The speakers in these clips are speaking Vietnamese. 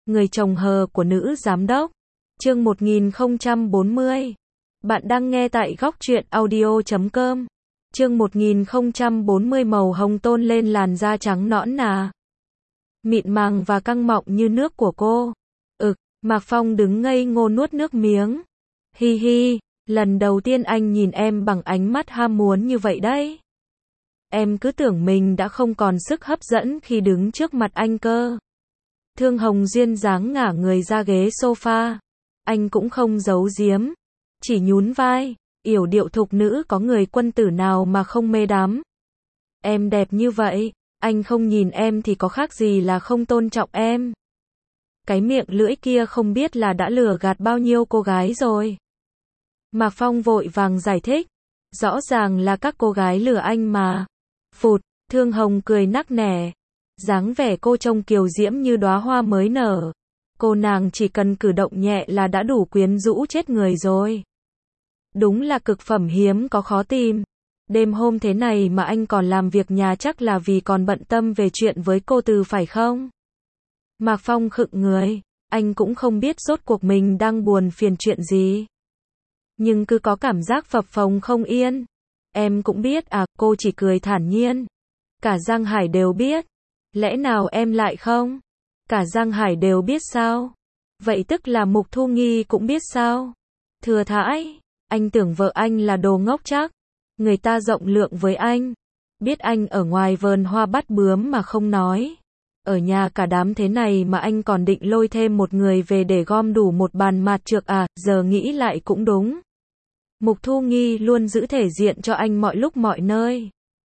Người chồng hờ của nữ giám đốc. Chương 1040. Bạn đang nghe tại góc truyện audio.com. Chương 1040 màu hồng tôn lên làn da trắng nõn nà, mịn màng và căng mọng như nước của cô. Mạc Phong đứng ngây ngô nuốt nước miếng. Hi hi, lần đầu tiên anh nhìn em bằng ánh mắt ham muốn như vậy đấy. Em cứ tưởng mình đã không còn sức hấp dẫn khi đứng trước mặt anh cơ. Thương Hồng duyên dáng ngả người ra ghế sofa. Anh cũng không giấu giếm, chỉ nhún vai. Yểu điệu thục nữ có người quân tử nào mà không mê đắm. Em đẹp như vậy, anh không nhìn em thì có khác gì là không tôn trọng em. Cái miệng lưỡi kia không biết là đã lừa gạt bao nhiêu cô gái rồi. Mạc Phong vội vàng giải thích. Rõ ràng là các cô gái lừa anh mà. Phụt, Thương Hồng cười nắc nẻ. Dáng vẻ cô trông kiều diễm như đóa hoa mới nở. Cô nàng chỉ cần cử động nhẹ là đã đủ quyến rũ chết người rồi. Đúng là cực phẩm hiếm có khó tìm. Đêm hôm thế này mà anh còn làm việc nhà chắc là vì còn bận tâm về chuyện với cô Từ phải không? Mạc Phong khựng người, anh cũng không biết rốt cuộc mình đang buồn phiền chuyện gì. Nhưng cứ có cảm giác phập phồng không yên. Em cũng biết à, cô chỉ cười thản nhiên. Cả Giang Hải đều biết. Lẽ nào em lại không? Cả Giang Hải đều biết sao? Vậy tức là Mục Thu Nghi cũng biết sao? Thừa thãi, anh tưởng vợ anh là đồ ngốc chắc. Người ta rộng lượng với anh. Biết anh ở ngoài vườn hoa bắt bướm mà không nói. Ở nhà cả đám thế này mà anh còn định lôi thêm một người về để gom đủ một bàn mạt trược à, giờ nghĩ lại cũng đúng. Mục Thu Nghi luôn giữ thể diện cho anh mọi lúc mọi nơi.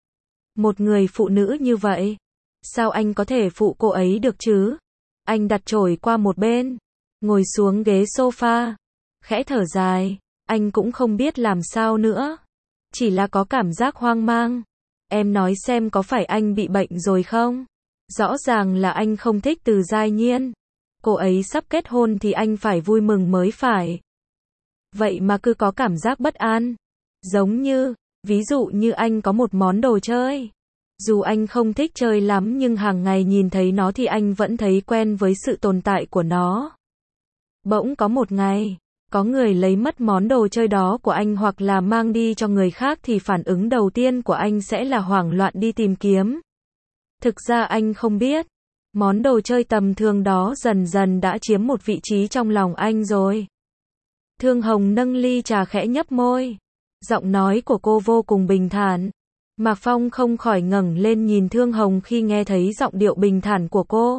Một người phụ nữ như vậy, sao anh có thể phụ cô ấy được chứ? Anh đặt chổi qua một bên, ngồi xuống ghế sofa, khẽ thở dài, anh cũng không biết làm sao nữa. Chỉ là có cảm giác hoang mang. Em nói xem có phải anh bị bệnh rồi không? Rõ ràng là anh không thích Từ Giai Nhiên. Cô ấy sắp kết hôn thì anh phải vui mừng mới phải. Vậy mà cứ có cảm giác bất an. Giống như, ví dụ như anh có một món đồ chơi. Dù anh không thích chơi lắm nhưng hàng ngày nhìn thấy nó thì anh vẫn thấy quen với sự tồn tại của nó. Bỗng có một ngày, có người lấy mất món đồ chơi đó của anh hoặc là mang đi cho người khác thì phản ứng đầu tiên của anh sẽ là hoảng loạn đi tìm kiếm. Thực ra anh không biết, món đồ chơi tầm thường đó dần dần đã chiếm một vị trí trong lòng anh rồi. Thương Hồng nâng ly trà khẽ nhấp môi. Giọng nói của cô vô cùng bình thản. Mạc Phong không khỏi ngẩng lên nhìn Thương Hồng khi nghe thấy giọng điệu bình thản của cô.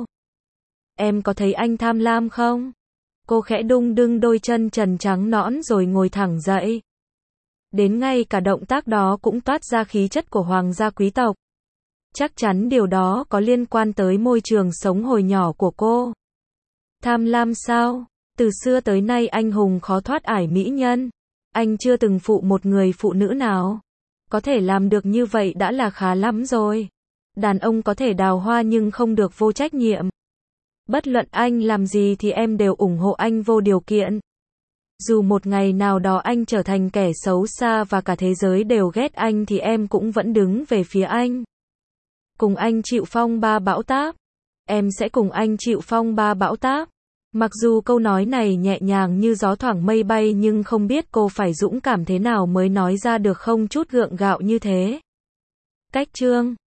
Em có thấy anh tham lam không? Cô khẽ đung đưa đôi chân trần trắng nõn rồi ngồi thẳng dậy. Đến ngay cả động tác đó cũng toát ra khí chất của hoàng gia quý tộc. Chắc chắn điều đó có liên quan tới môi trường sống hồi nhỏ của cô. Tham lam sao? Từ xưa tới nay anh hùng khó thoát ải mỹ nhân. Anh chưa từng phụ một người phụ nữ nào. Có thể làm được như vậy đã là khá lắm rồi. Đàn ông có thể đào hoa nhưng không được vô trách nhiệm. Bất luận anh làm gì thì em đều ủng hộ anh vô điều kiện. Dù một ngày nào đó anh trở thành kẻ xấu xa và cả thế giới đều ghét anh thì em cũng vẫn đứng về phía anh. Cùng anh chịu phong ba bão táp. Em sẽ cùng anh chịu phong ba bão táp. Mặc dù câu nói này nhẹ nhàng như gió thoảng mây bay nhưng không biết cô phải dũng cảm thế nào mới nói ra được không chút gượng gạo như thế. Cách chương